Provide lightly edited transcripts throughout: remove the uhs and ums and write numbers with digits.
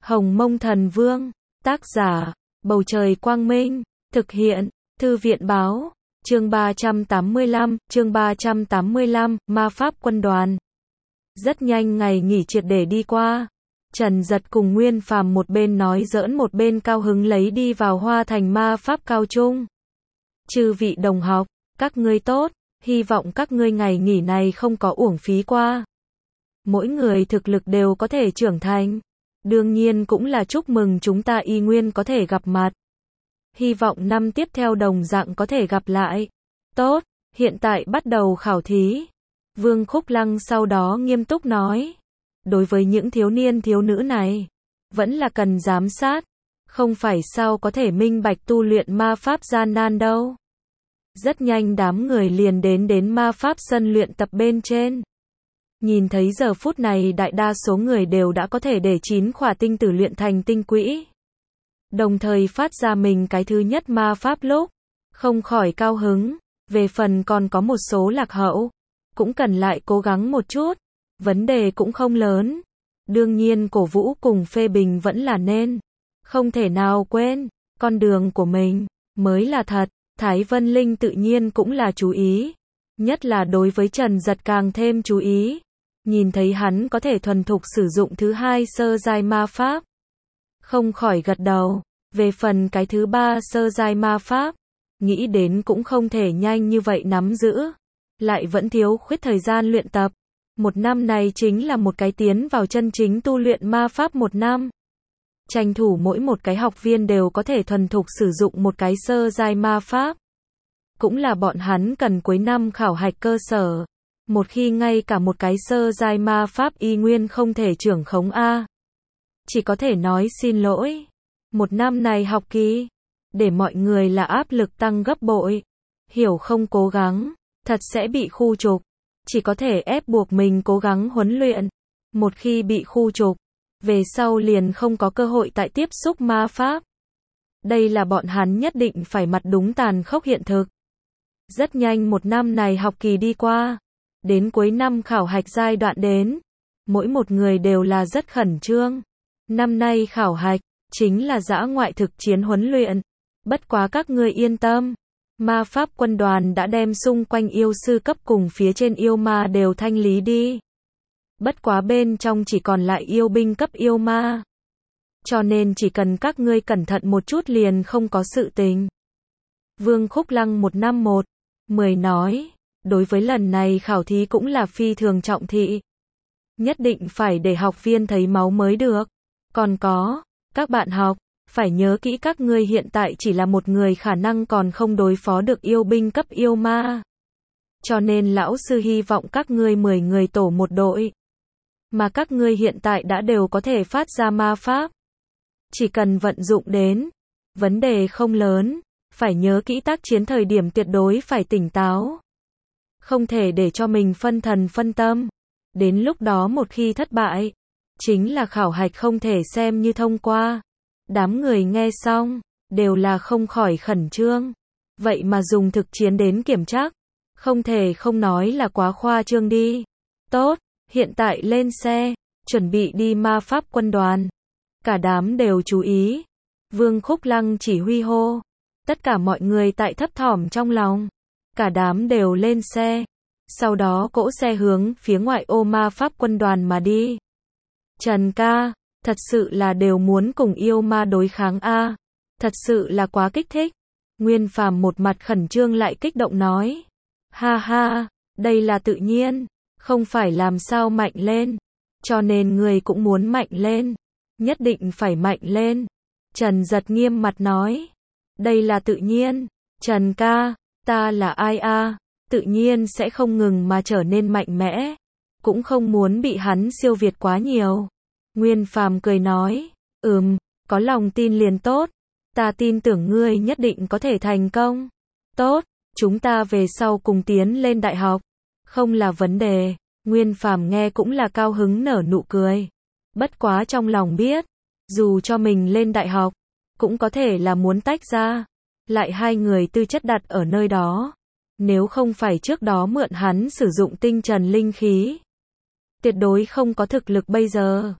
Hồng Mông Thần Vương, tác giả, Bầu Trời Quang Minh, thực hiện, Thư viện Báo, chương 385, Ma Pháp Quân đoàn. Rất nhanh ngày nghỉ triệt để đi qua. Trần Dật cùng Nguyên Phàm một bên nói giỡn một bên cao hứng lấy đi vào Hoa Thành Ma Pháp Cao Trung. Chư vị đồng học, các ngươi tốt, hy vọng các ngươi ngày nghỉ này không có uổng phí qua. Mỗi người thực lực đều có thể trưởng thành. Đương nhiên cũng là chúc mừng chúng ta y nguyên có thể gặp mặt. Hy vọng năm tiếp theo đồng dạng có thể gặp lại. Tốt, hiện tại bắt đầu khảo thí. Vương Khúc Lăng sau đó nghiêm túc nói. Đối với những thiếu niên thiếu nữ này, vẫn là cần giám sát. Không phải sao có thể minh bạch tu luyện ma pháp gian nan đâu. Rất nhanh đám người liền đến ma pháp sân luyện tập bên trên. Nhìn thấy giờ phút này đại đa số người đều đã có thể để 9 khỏa tinh tử luyện thành tinh quỹ. Đồng thời phát ra mình cái thứ nhất ma pháp lúc. Không khỏi cao hứng. Về phần còn có một số lạc hậu. Cũng cần lại cố gắng một chút. Vấn đề cũng không lớn. Đương nhiên cổ vũ cùng phê bình vẫn là nên. Không thể nào quên. Con đường của mình mới là thật. Thái Vân Linh tự nhiên cũng là chú ý. Nhất là đối với Trần Dật càng thêm chú ý. Nhìn thấy hắn có thể thuần thục sử dụng thứ hai sơ giai ma pháp. Không khỏi gật đầu. Về phần cái thứ ba sơ giai ma pháp. Nghĩ đến cũng không thể nhanh như vậy nắm giữ. Lại vẫn thiếu khuyết thời gian luyện tập. Một năm này chính là một cái tiến vào chân chính tu luyện ma pháp một năm. Tranh thủ mỗi một cái học viên đều có thể thuần thục sử dụng một cái sơ giai ma pháp. Cũng là bọn hắn cần cuối năm khảo hạch cơ sở. Một khi ngay cả một cái sơ giai ma pháp y nguyên không thể trưởng khống A. Chỉ có thể nói xin lỗi. Một năm này học kỳ. Để mọi người là áp lực tăng gấp bội. Hiểu không cố gắng. Thật sẽ bị khu trục. Chỉ có thể ép buộc mình cố gắng huấn luyện. Một khi bị khu trục. Về sau liền không có cơ hội tại tiếp xúc ma pháp. Đây là bọn hắn nhất định phải mặt đúng tàn khốc hiện thực. Rất nhanh một năm này học kỳ đi qua. Đến cuối năm khảo hạch giai đoạn đến. Mỗi một người đều là rất khẩn trương. Năm nay khảo hạch, chính là dã ngoại thực chiến huấn luyện. Bất quá các ngươi yên tâm. Ma pháp quân đoàn đã đem xung quanh yêu sư cấp cùng phía trên yêu ma đều thanh lý đi. Bất quá bên trong chỉ còn lại yêu binh cấp yêu ma. Cho nên chỉ cần các ngươi cẩn thận một chút liền không có sự tình. Vương Khúc Lăng 1/10 nói. Đối với lần này khảo thí cũng là phi thường trọng thị. Nhất định phải để học viên thấy máu mới được. Còn có, các bạn học, phải nhớ kỹ các ngươi hiện tại chỉ là một người khả năng còn không đối phó được yêu binh cấp yêu ma. Cho nên lão sư hy vọng các ngươi 10 người tổ một đội. Mà các ngươi hiện tại đã đều có thể phát ra ma pháp. Chỉ cần vận dụng đến. Vấn đề không lớn. Phải nhớ kỹ tác chiến thời điểm tuyệt đối phải tỉnh táo. Không thể để cho mình phân thần phân tâm. Đến lúc đó một khi thất bại. Chính là khảo hạch không thể xem như thông qua. Đám người nghe xong. Đều là không khỏi khẩn trương. Vậy mà dùng thực chiến đến kiểm tra. Không thể không nói là quá khoa trương đi. Tốt. Hiện tại lên xe. Chuẩn bị đi ma pháp quân đoàn. Cả đám đều chú ý. Vương Khúc Lăng chỉ huy hô. Tất cả mọi người tại thấp thỏm trong lòng. Cả đám đều lên xe. Sau đó cỗ xe hướng phía ngoại ô ma pháp quân đoàn mà đi. Trần ca, thật sự là đều muốn cùng yêu ma đối kháng a. Thật sự là quá kích thích. Nguyên Phàm một mặt khẩn trương lại kích động nói. Ha ha, đây là tự nhiên. Không phải làm sao mạnh lên. Cho nên người cũng muốn mạnh lên. Nhất định phải mạnh lên. Trần Dật nghiêm mặt nói. Đây là tự nhiên. Trần ca, ta là ai a? Tự nhiên sẽ không ngừng mà trở nên mạnh mẽ. Cũng không muốn bị hắn siêu việt quá nhiều. Nguyên Phàm cười nói. Có lòng tin liền tốt. Ta tin tưởng ngươi nhất định có thể thành công. Tốt, chúng ta về sau cùng tiến lên đại học. Không là vấn đề. Nguyên Phàm nghe cũng là cao hứng nở nụ cười. Bất quá trong lòng biết. Dù cho mình lên đại học. Cũng có thể là muốn tách ra. Lại hai người tư chất đặt ở nơi đó. Nếu không phải trước đó mượn hắn sử dụng tinh trần linh khí. Tuyệt đối không có thực lực bây giờ.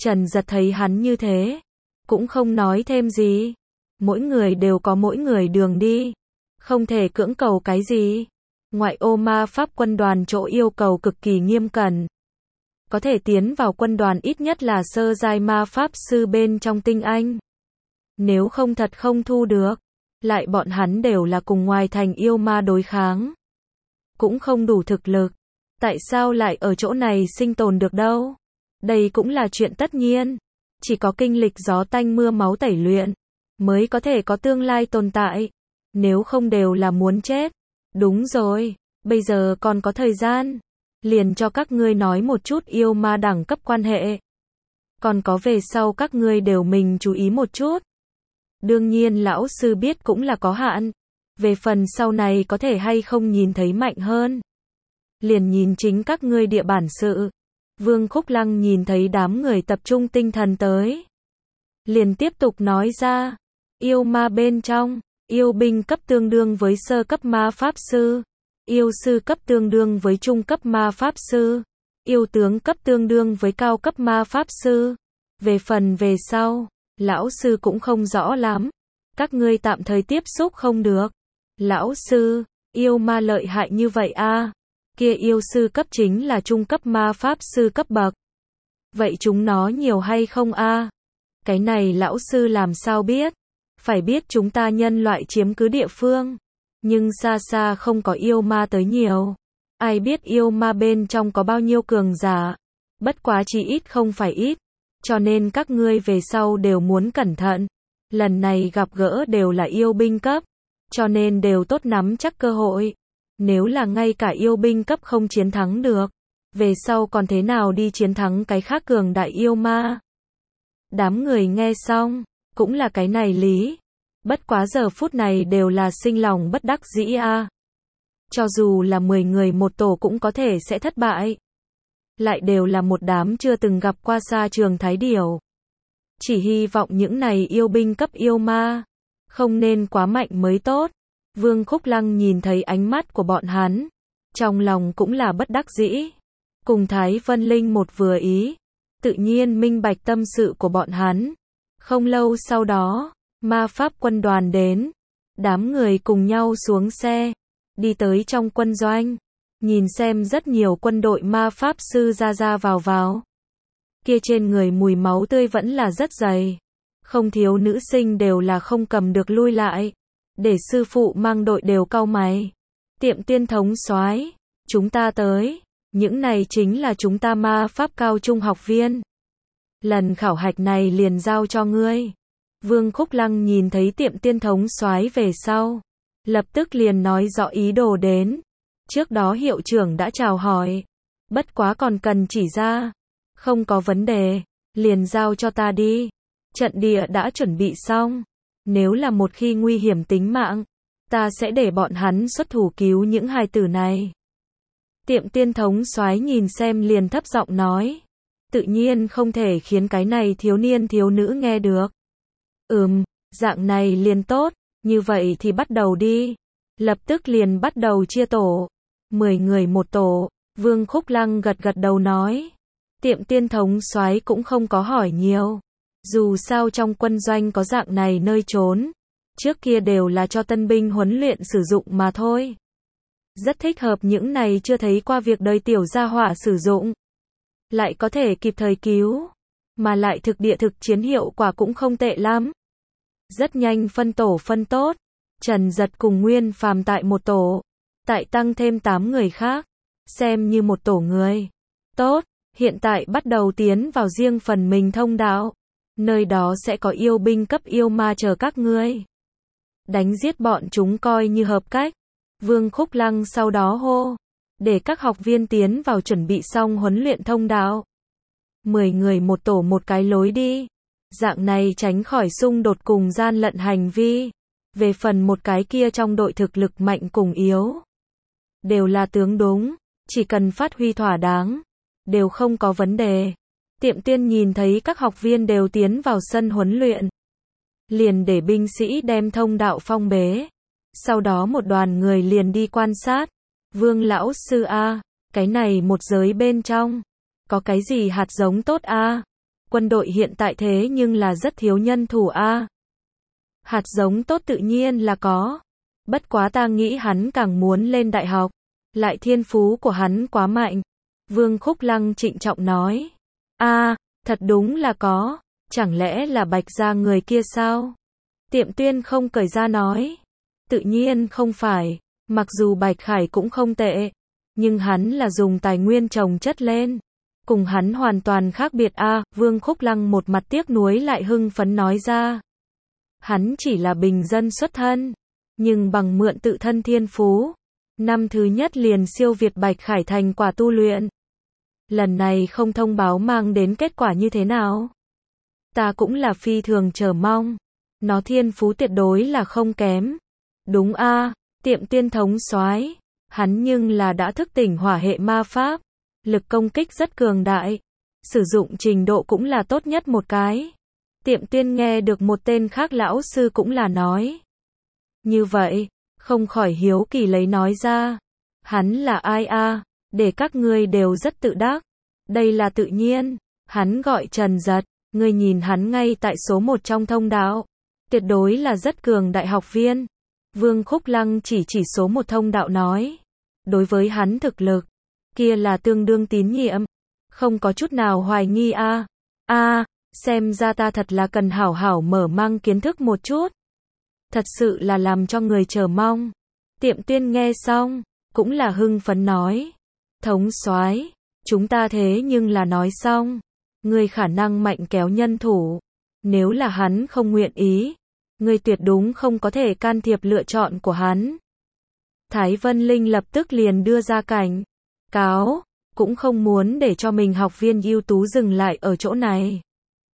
Trần Giật thấy hắn như thế, cũng không nói thêm gì. Mỗi người đều có mỗi người đường đi, không thể cưỡng cầu cái gì. Ngoại ô ma pháp quân đoàn chỗ yêu cầu cực kỳ nghiêm cẩn. Có thể tiến vào quân đoàn ít nhất là sơ giai ma pháp sư bên trong tinh anh. Nếu không thật không thu được. Lại bọn hắn đều là cùng ngoài thành yêu ma đối kháng. Cũng không đủ thực lực. Tại sao lại ở chỗ này sinh tồn được đâu? Đây cũng là chuyện tất nhiên. Chỉ có kinh lịch gió tanh mưa máu tẩy luyện, mới có thể có tương lai tồn tại. Nếu không đều là muốn chết. Đúng rồi, bây giờ còn có thời gian. Liền cho các ngươi nói một chút yêu ma đẳng cấp quan hệ. Còn có về sau các ngươi đều mình chú ý một chút. Đương nhiên lão sư biết cũng là có hạn. Về phần sau này có thể hay không nhìn thấy mạnh hơn. Liền nhìn chính các ngươi địa bản sự. Vương Khúc Lăng nhìn thấy đám người tập trung tinh thần tới. Liền tiếp tục nói ra. Yêu ma bên trong, yêu binh cấp tương đương với sơ cấp ma pháp sư. Yêu sư cấp tương đương với trung cấp ma pháp sư. Yêu tướng cấp tương đương với cao cấp ma pháp sư. Về phần về sau, lão sư cũng không rõ lắm. Các ngươi tạm thời tiếp xúc không được. Lão sư, yêu ma lợi hại như vậy a? Kia yêu sư cấp chính là trung cấp ma pháp sư cấp bậc. Vậy chúng nó nhiều hay không a? Cái này lão sư làm sao biết? Phải biết chúng ta nhân loại chiếm cứ địa phương. Nhưng xa xa không có yêu ma tới nhiều. Ai biết yêu ma bên trong có bao nhiêu cường giả. Bất quá chỉ ít không phải ít. Cho nên các ngươi về sau đều muốn cẩn thận. Lần này gặp gỡ đều là yêu binh cấp. Cho nên đều tốt nắm chắc cơ hội. Nếu là ngay cả yêu binh cấp không chiến thắng được. Về sau còn thế nào đi chiến thắng cái khác cường đại yêu ma. Đám người nghe xong. Cũng là cái này lý. Bất quá giờ phút này đều là sinh lòng bất đắc dĩ a. Cho dù là 10 người một tổ cũng có thể sẽ thất bại. Lại đều là một đám chưa từng gặp qua xa trường thái điểu. Chỉ hy vọng những này yêu binh cấp yêu ma không nên quá mạnh mới tốt. Vương Khúc Lăng nhìn thấy ánh mắt của bọn hắn, trong lòng cũng là bất đắc dĩ. Cùng Thái Vân Linh một vừa ý, tự nhiên minh bạch tâm sự của bọn hắn. Không lâu sau đó, ma pháp quân đoàn đến. Đám người cùng nhau xuống xe, đi tới trong quân doanh. Nhìn xem rất nhiều quân đội ma pháp sư ra ra vào vào. Kia trên người mùi máu tươi vẫn là rất dày. Không thiếu nữ sinh đều là không cầm được lui lại. Để sư phụ mang đội đều cau mày. Tiệm tiên thống soái, chúng ta tới. Những này chính là chúng ta ma pháp cao trung học viên. Lần khảo hạch này liền giao cho ngươi. Vương Khúc Lăng nhìn thấy tiệm tiên thống soái về sau. Lập tức liền nói rõ ý đồ đến. Trước đó hiệu trưởng đã chào hỏi. Bất quá còn cần chỉ ra. Không có vấn đề. Liền giao cho ta đi. Trận địa đã chuẩn bị xong. Nếu là một khi nguy hiểm tính mạng, ta sẽ để bọn hắn xuất thủ cứu những hài tử này. Tiệm tiên thống soái nhìn xem liền thấp giọng nói. Tự nhiên không thể khiến cái này thiếu niên thiếu nữ nghe được. Dạng này liền tốt. Như vậy thì bắt đầu đi. Lập tức liền bắt đầu chia tổ. 10 người một tổ. Vương Khúc Lăng gật gật đầu nói. Tiệm tiên thống soái cũng không có hỏi nhiều. Dù sao trong quân doanh có dạng này nơi trốn. Trước kia đều là cho tân binh huấn luyện sử dụng mà thôi. Rất thích hợp những này chưa thấy qua việc đời tiểu gia hỏa sử dụng. Lại có thể kịp thời cứu. Mà lại thực địa thực chiến hiệu quả cũng không tệ lắm. Rất nhanh phân tổ phân tốt. Trần Giật cùng Nguyên Phàm tại một tổ. Tại tăng thêm 8 người khác. Xem như một tổ người. Tốt, hiện tại bắt đầu tiến vào riêng phần mình thông đạo. Nơi đó sẽ có yêu binh cấp yêu ma chờ các ngươi. Đánh giết bọn chúng coi như hợp cách. Vương Khúc Lăng sau đó hô. Để các học viên tiến vào chuẩn bị xong huấn luyện thông đạo. 10 người một tổ một cái lối đi. Dạng này tránh khỏi xung đột cùng gian lận hành vi. Về phần một cái kia trong đội thực lực mạnh cùng yếu. Đều là tướng đúng. Chỉ cần phát huy thỏa đáng. Đều không có vấn đề. Tiệm tiên nhìn thấy các học viên đều tiến vào sân huấn luyện. Liền để binh sĩ đem thông đạo phong bế. Sau đó một đoàn người liền đi quan sát. Vương lão sư a, cái này một giới bên trong. Có cái gì hạt giống tốt a? Quân đội hiện tại thế nhưng là rất thiếu nhân thủ a. Hạt giống tốt tự nhiên là có. Bất quá ta nghĩ hắn càng muốn lên đại học. Lại thiên phú của hắn quá mạnh. Vương Khúc Lăng trịnh trọng nói. Thật đúng là có. Chẳng lẽ là Bạch gia người kia sao? Tiệm Tuyên không cởi ra nói. Tự nhiên không phải. Mặc dù Bạch Khải cũng không tệ. Nhưng hắn là dùng tài nguyên trồng chất lên. Cùng hắn hoàn toàn khác biệt a. Vương Khúc Lăng một mặt tiếc nuối lại hưng phấn nói ra. Hắn chỉ là bình dân xuất thân. Nhưng bằng mượn tự thân thiên phú. Năm thứ nhất liền siêu việt Bạch Khải thành quả tu luyện. Lần này không thông báo mang đến kết quả như thế nào? Ta cũng là phi thường chờ mong. Nó thiên phú tuyệt đối là không kém. Đúng a, Tiệm Tuyên thống soái, hắn nhưng là đã thức tỉnh hỏa hệ ma pháp. Lực công kích rất cường đại. Sử dụng trình độ cũng là tốt nhất một cái. Tiệm Tuyên nghe được một tên khác lão sư cũng là nói. Như vậy, không khỏi hiếu kỳ lấy nói ra. Hắn là ai a? Để các ngươi đều rất tự đắc. Đây là tự nhiên. Hắn gọi Trần Giật. Ngươi nhìn hắn ngay tại số 1 trong thông đạo. Tuyệt đối là rất cường đại học viên. Vương Khúc Lăng chỉ số 1 thông đạo nói. Đối với hắn thực lực, kia là tương đương tín nhiệm. Không có chút nào hoài nghi a. Xem ra ta thật là cần hảo hảo mở mang kiến thức một chút. Thật sự là làm cho người chờ mong. Tiệm Tuyên nghe xong, cũng là hưng phấn nói. Thống soái, chúng ta thế nhưng là nói xong. Ngươi khả năng mạnh kéo nhân thủ. Nếu là hắn không nguyện ý, ngươi tuyệt đúng không có thể can thiệp lựa chọn của hắn. Thái Vân Linh lập tức liền đưa ra cảnh cáo, cũng không muốn để cho mình học viên ưu tú dừng lại ở chỗ này.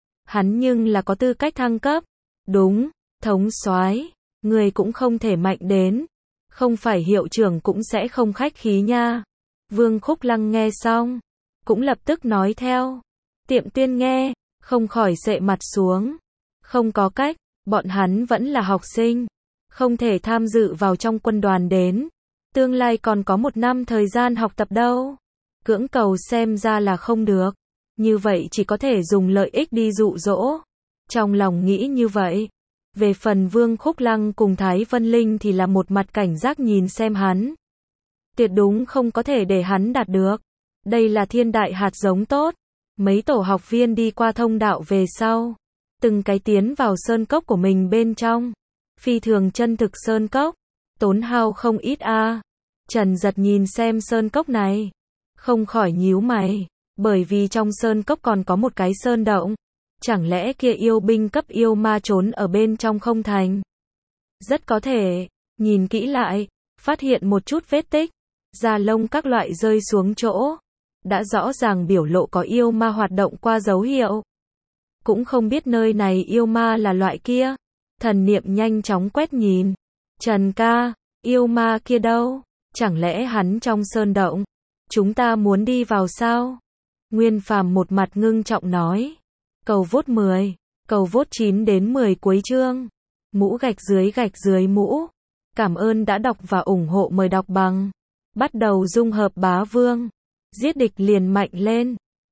Hắn nhưng là có tư cách thăng cấp. Đúng, thống soái, người cũng không thể mạnh đến. Không phải hiệu trưởng cũng sẽ không khách khí nha. Vương Khúc Lăng nghe xong, cũng lập tức nói theo. Tiệm Tuyên nghe, không khỏi xệ mặt xuống. Không có cách, bọn hắn vẫn là học sinh. Không thể tham dự vào trong quân đoàn đến. Tương lai còn có 1 năm thời gian học tập đâu. Cưỡng cầu xem ra là không được. Như vậy chỉ có thể dùng lợi ích đi dụ dỗ. Trong lòng nghĩ như vậy. Về phần Vương Khúc Lăng cùng Thái Vân Linh thì là một mặt cảnh giác nhìn xem hắn. Tuyệt đúng không có thể để hắn đạt được. Đây là thiên đại hạt giống tốt. Mấy tổ học viên đi qua thông đạo về sau. Từng cái tiến vào sơn cốc của mình bên trong. Phi thường chân thực sơn cốc. Tốn hao không ít a. Trần Giật nhìn xem sơn cốc này. Không khỏi nhíu mày. Bởi vì trong sơn cốc còn có một cái sơn động. Chẳng lẽ kia yêu binh cấp yêu ma trốn ở bên trong không thành? Rất có thể. Nhìn kỹ lại. Phát hiện một chút vết tích. Da lông các loại rơi xuống chỗ. Đã rõ ràng biểu lộ có yêu ma hoạt động qua dấu hiệu. Cũng không biết nơi này yêu ma là loại kia. Thần niệm nhanh chóng quét nhìn. Trần ca, yêu ma kia đâu? Chẳng lẽ hắn trong sơn động? Chúng ta muốn đi vào sao? Nguyên Phàm một mặt ngưng trọng nói. Cầu vote 10, cầu vote 9 đến 10 cuối chương. Mũ gạch dưới mũ. Cảm ơn đã đọc và ủng hộ, mời đọc bằng. Bắt đầu dung hợp bá vương. Giết địch liền mạnh lên.